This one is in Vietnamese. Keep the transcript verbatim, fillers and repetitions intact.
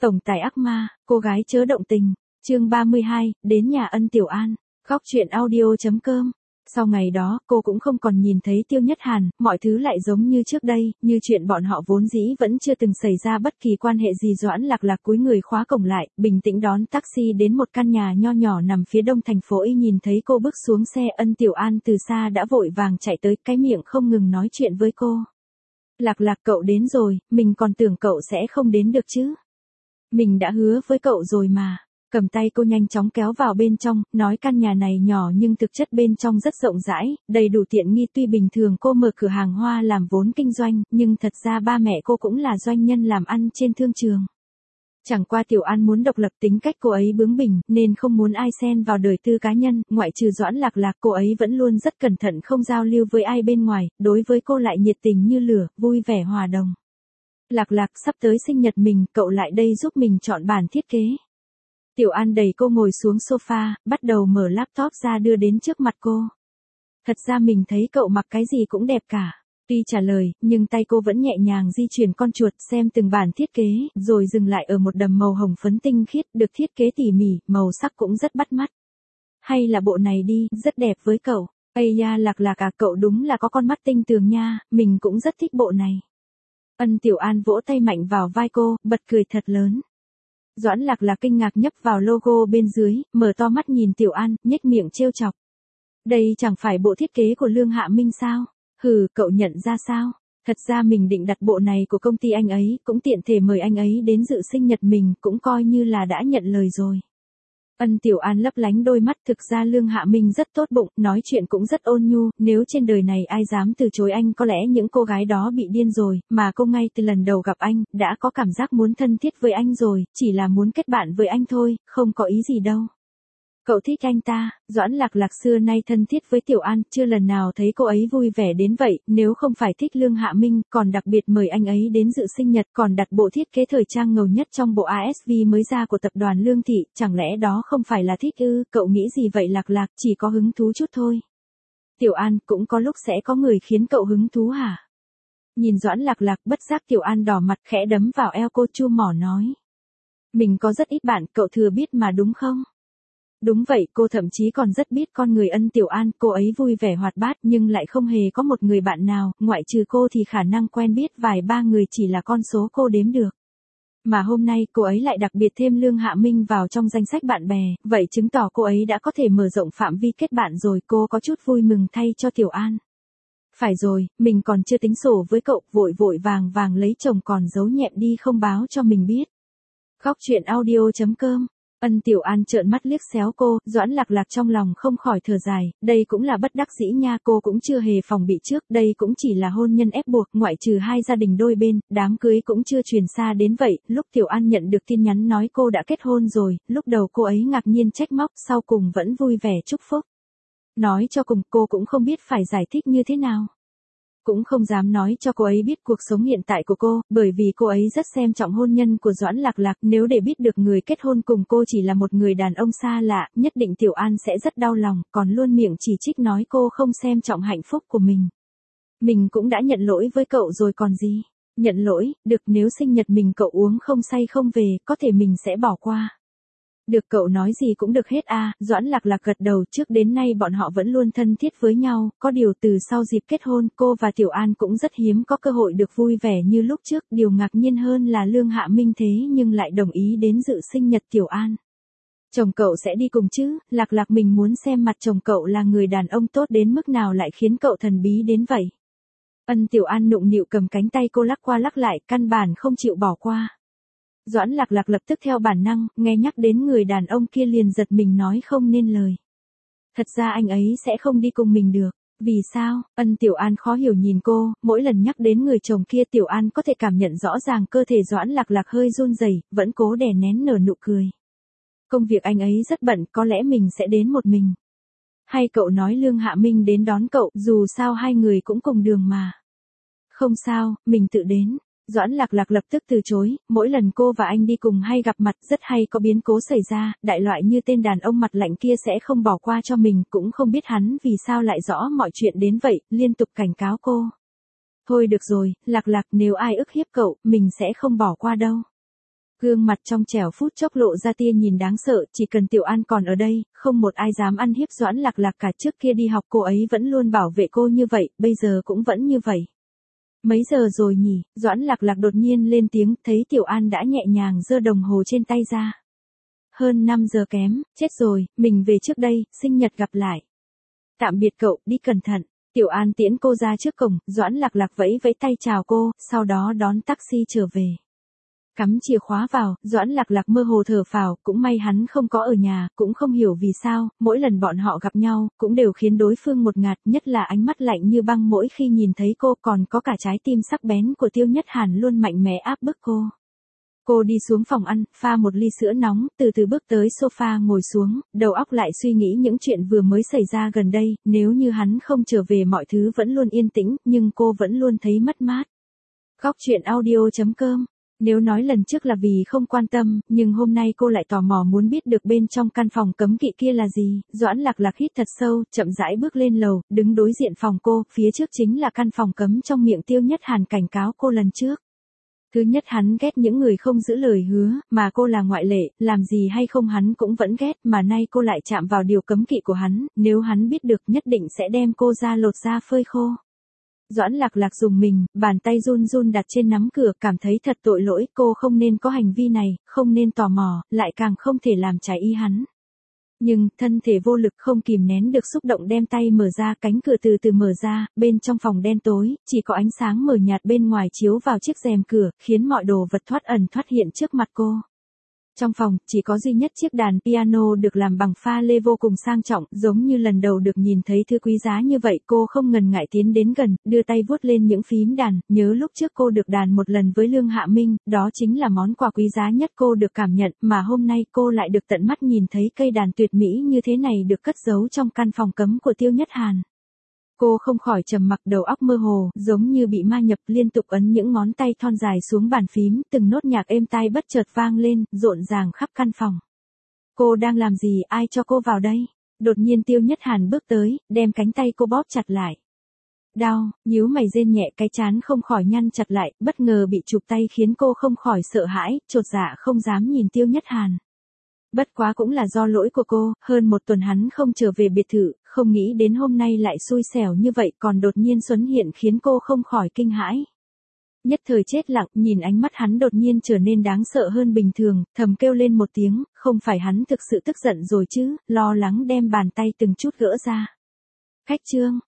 Tổng tài ác ma, cô gái chớ động tình, chương ba mươi hai, đến nhà Ân Tiểu An, khóc chuyện audio.com. Sau ngày đó, cô cũng không còn nhìn thấy Tiêu Nhất Hàn, mọi thứ lại giống như trước đây, như chuyện bọn họ vốn dĩ vẫn chưa từng xảy ra bất kỳ quan hệ gì. Doãn Lạc Lạc cúi người khóa cổng lại, bình tĩnh đón taxi đến một căn nhà nho nhỏ nằm phía đông thành phố. Y nhìn thấy cô bước xuống xe, Ân Tiểu An từ xa đã vội vàng chạy tới, cái miệng không ngừng nói chuyện với cô. Lạc Lạc, cậu đến rồi, mình còn tưởng cậu sẽ không đến được chứ. Mình đã hứa với cậu rồi mà. Cầm tay cô nhanh chóng kéo vào bên trong, nói căn nhà này nhỏ nhưng thực chất bên trong rất rộng rãi, đầy đủ tiện nghi. Tuy bình thường cô mở cửa hàng hoa làm vốn kinh doanh, nhưng thật ra ba mẹ cô cũng là doanh nhân làm ăn trên thương trường. Chẳng qua Tiểu An muốn độc lập, tính cách cô ấy bướng bỉnh, nên không muốn ai xen vào đời tư cá nhân. Ngoại trừ Doãn Lạc Lạc, cô ấy vẫn luôn rất cẩn thận, không giao lưu với ai bên ngoài, đối với cô lại nhiệt tình như lửa, vui vẻ hòa đồng. Lạc Lạc, sắp tới sinh nhật mình, cậu lại đây giúp mình chọn bản thiết kế. Tiểu An đẩy cô ngồi xuống sofa, bắt đầu mở laptop ra đưa đến trước mặt cô. Thật ra mình thấy cậu mặc cái gì cũng đẹp cả. Tuy trả lời, nhưng tay cô vẫn nhẹ nhàng di chuyển con chuột, xem từng bản thiết kế, rồi dừng lại ở một đầm màu hồng phấn tinh khiết, được thiết kế tỉ mỉ, màu sắc cũng rất bắt mắt. Hay là bộ này đi, rất đẹp với cậu. Ây da, Lạc Lạc à, cậu đúng là có con mắt tinh tường nha, mình cũng rất thích bộ này. Ân Tiểu An vỗ tay mạnh vào vai cô, bật cười thật lớn. Doãn Lạc Lạc kinh ngạc nhấp vào logo bên dưới, mở to mắt nhìn Tiểu An, nhếch miệng trêu chọc. Đây chẳng phải bộ thiết kế của Lương Hạ Minh sao? Hừ, cậu nhận ra sao? Thật ra mình định đặt bộ này của công ty anh ấy, cũng tiện thể mời anh ấy đến dự sinh nhật mình, cũng coi như là đã nhận lời rồi. Ân Tiểu An lấp lánh đôi mắt, thực ra Lương Hạ Minh rất tốt bụng, nói chuyện cũng rất ôn nhu, nếu trên đời này ai dám từ chối anh, có lẽ những cô gái đó bị điên rồi, mà cô ngay từ lần đầu gặp anh, đã có cảm giác muốn thân thiết với anh rồi, chỉ là muốn kết bạn với anh thôi, không có ý gì đâu. Cậu thích anh ta? Doãn Lạc Lạc xưa nay thân thiết với Tiểu An, chưa lần nào thấy cô ấy vui vẻ đến vậy, nếu không phải thích Lương Hạ Minh, còn đặc biệt mời anh ấy đến dự sinh nhật, còn đặt bộ thiết kế thời trang ngầu nhất trong bộ a ét vê mới ra của tập đoàn Lương Thị, chẳng lẽ đó không phải là thích ư? Cậu nghĩ gì vậy Lạc Lạc, chỉ có hứng thú chút thôi. Tiểu An, cũng có lúc sẽ có người khiến cậu hứng thú hả? Nhìn Doãn Lạc Lạc, bất giác Tiểu An đỏ mặt, khẽ đấm vào eo cô, chu mỏ nói. Mình có rất ít bạn, cậu thừa biết mà đúng không? Đúng vậy, cô thậm chí còn rất biết con người Ân Tiểu An, cô ấy vui vẻ hoạt bát nhưng lại không hề có một người bạn nào, ngoại trừ cô thì khả năng quen biết vài ba người chỉ là con số cô đếm được. Mà hôm nay cô ấy lại đặc biệt thêm Lương Hạ Minh vào trong danh sách bạn bè, vậy chứng tỏ cô ấy đã có thể mở rộng phạm vi kết bạn rồi. Cô có chút vui mừng thay cho Tiểu An. Phải rồi, mình còn chưa tính sổ với cậu, vội vội vàng vàng lấy chồng còn giấu nhẹm đi không báo cho mình biết. Khóc chuyện audio.com. Ân Tiểu An trợn mắt liếc xéo cô, Doãn Lạc Lạc trong lòng không khỏi thở dài, đây cũng là bất đắc dĩ nha, cô cũng chưa hề phòng bị trước, đây cũng chỉ là hôn nhân ép buộc, ngoại trừ hai gia đình đôi bên, đám cưới cũng chưa truyền xa đến vậy. Lúc Tiểu An nhận được tin nhắn nói cô đã kết hôn rồi, lúc đầu cô ấy ngạc nhiên trách móc, sau cùng vẫn vui vẻ chúc phúc. Nói cho cùng, cô cũng không biết phải giải thích như thế nào. Cũng không dám nói cho cô ấy biết cuộc sống hiện tại của cô, bởi vì cô ấy rất xem trọng hôn nhân của Doãn Lạc Lạc, nếu để biết được người kết hôn cùng cô chỉ là một người đàn ông xa lạ, nhất định Tiểu An sẽ rất đau lòng, còn luôn miệng chỉ trích nói cô không xem trọng hạnh phúc của mình. Mình cũng đã nhận lỗi với cậu rồi còn gì. Nhận lỗi, được, nếu sinh nhật mình cậu uống không say không về, có thể mình sẽ bỏ qua. Được, cậu nói gì cũng được hết à. Doãn Lạc Lạc gật đầu, trước đến nay bọn họ vẫn luôn thân thiết với nhau, có điều từ sau dịp kết hôn, cô và Tiểu An cũng rất hiếm có cơ hội được vui vẻ như lúc trước, điều ngạc nhiên hơn là Lương Hạ Minh thế nhưng lại đồng ý đến dự sinh nhật Tiểu An. Chồng cậu sẽ đi cùng chứ? Lạc Lạc, mình muốn xem mặt chồng cậu là người đàn ông tốt đến mức nào lại khiến cậu thần bí đến vậy. Ân Tiểu An nụng nịu cầm cánh tay cô lắc qua lắc lại, căn bản không chịu bỏ qua. Doãn Lạc Lạc lập tức theo bản năng, nghe nhắc đến người đàn ông kia liền giật mình nói không nên lời. Thật ra anh ấy sẽ không đi cùng mình được. Vì sao? Ân Tiểu An khó hiểu nhìn cô, mỗi lần nhắc đến người chồng kia Tiểu An có thể cảm nhận rõ ràng cơ thể Doãn Lạc Lạc hơi run rẩy, vẫn cố đè nén nở nụ cười. Công việc anh ấy rất bận, có lẽ mình sẽ đến một mình. Hay cậu nói Lương Hạ Minh đến đón cậu, dù sao hai người cũng cùng đường mà. Không sao, mình tự đến. Doãn Lạc Lạc lập tức từ chối, mỗi lần cô và anh đi cùng hay gặp mặt rất hay có biến cố xảy ra, đại loại như tên đàn ông mặt lạnh kia sẽ không bỏ qua cho mình, cũng không biết hắn vì sao lại rõ mọi chuyện đến vậy, liên tục cảnh cáo cô. Thôi được rồi, Lạc Lạc, nếu ai ức hiếp cậu, mình sẽ không bỏ qua đâu. Gương mặt trong trẻo phút chốc lộ ra tia nhìn đáng sợ, chỉ cần Tiểu An còn ở đây, không một ai dám ăn hiếp Doãn Lạc Lạc cả. Trước kia đi học cô ấy vẫn luôn bảo vệ cô như vậy, bây giờ cũng vẫn như vậy. Mấy giờ rồi nhỉ? Doãn Lạc Lạc đột nhiên lên tiếng, thấy Tiểu An đã nhẹ nhàng giơ đồng hồ trên tay ra. Hơn năm giờ kém, chết rồi, mình về trước đây, sinh nhật gặp lại. Tạm biệt cậu, đi cẩn thận. Tiểu An tiễn cô ra trước cổng, Doãn Lạc Lạc vẫy vẫy tay chào cô, sau đó đón taxi trở về. Cắm chìa khóa vào, Doãn Lạc Lạc mơ hồ thở phào, cũng may hắn không có ở nhà, cũng không hiểu vì sao, mỗi lần bọn họ gặp nhau, cũng đều khiến đối phương một ngạt, nhất là ánh mắt lạnh như băng mỗi khi nhìn thấy cô, còn có cả trái tim sắc bén của Tiêu Nhất Hàn luôn mạnh mẽ áp bức cô. Cô đi xuống phòng ăn, pha một ly sữa nóng, từ từ bước tới sofa ngồi xuống, đầu óc lại suy nghĩ những chuyện vừa mới xảy ra gần đây, nếu như hắn không trở về mọi thứ vẫn luôn yên tĩnh, nhưng cô vẫn luôn thấy mất mát. Góc truyện audio chấm com. Nếu nói lần trước là vì không quan tâm, nhưng hôm nay cô lại tò mò muốn biết được bên trong căn phòng cấm kỵ kia là gì. Doãn Lạc Lạc hít thật sâu, chậm rãi bước lên lầu, đứng đối diện phòng cô, phía trước chính là căn phòng cấm trong miệng Tiêu Nhất Hàn cảnh cáo cô lần trước. Thứ nhất, hắn ghét những người không giữ lời hứa, mà cô là ngoại lệ, làm gì hay không hắn cũng vẫn ghét, mà nay cô lại chạm vào điều cấm kỵ của hắn, nếu hắn biết được nhất định sẽ đem cô ra lột da phơi khô. Doãn Lạc Lạc dùng mình, bàn tay run run đặt trên nắm cửa, cảm thấy thật tội lỗi, cô không nên có hành vi này, không nên tò mò, lại càng không thể làm trái ý hắn. Nhưng, thân thể vô lực không kìm nén được xúc động đem tay mở ra, cánh cửa từ từ mở ra, bên trong phòng đen tối, chỉ có ánh sáng mờ nhạt bên ngoài chiếu vào chiếc rèm cửa, khiến mọi đồ vật thoát ẩn thoát hiện trước mặt cô. Trong phòng, chỉ có duy nhất chiếc đàn piano được làm bằng pha lê vô cùng sang trọng, giống như lần đầu được nhìn thấy thứ quý giá như vậy, cô không ngần ngại tiến đến gần, đưa tay vuốt lên những phím đàn, nhớ lúc trước cô được đàn một lần với Lương Hạ Minh, đó chính là món quà quý giá nhất cô được cảm nhận, mà hôm nay cô lại được tận mắt nhìn thấy cây đàn tuyệt mỹ như thế này được cất giấu trong căn phòng cấm của Tiêu Nhất Hàn. Cô không khỏi trầm mặc, đầu óc mơ hồ, giống như bị ma nhập, liên tục ấn những ngón tay thon dài xuống bàn phím, từng nốt nhạc êm tai bất chợt vang lên, rộn ràng khắp căn phòng. Cô đang làm gì, ai cho cô vào đây? Đột nhiên Tiêu Nhất Hàn bước tới, đem cánh tay cô bóp chặt lại. Đau, nhíu mày rên nhẹ, cái trán không khỏi nhăn chặt lại, bất ngờ bị chụp tay khiến cô không khỏi sợ hãi, chột dạ không dám nhìn Tiêu Nhất Hàn. Bất quá cũng là do lỗi của cô, hơn một tuần hắn không trở về biệt thự, không nghĩ đến hôm nay lại xui xẻo như vậy, còn đột nhiên xuất hiện khiến cô không khỏi kinh hãi. Nhất thời chết lặng, nhìn ánh mắt hắn đột nhiên trở nên đáng sợ hơn bình thường, thầm kêu lên một tiếng, không phải hắn thực sự tức giận rồi chứ, lo lắng đem bàn tay từng chút gỡ ra. Khách trương,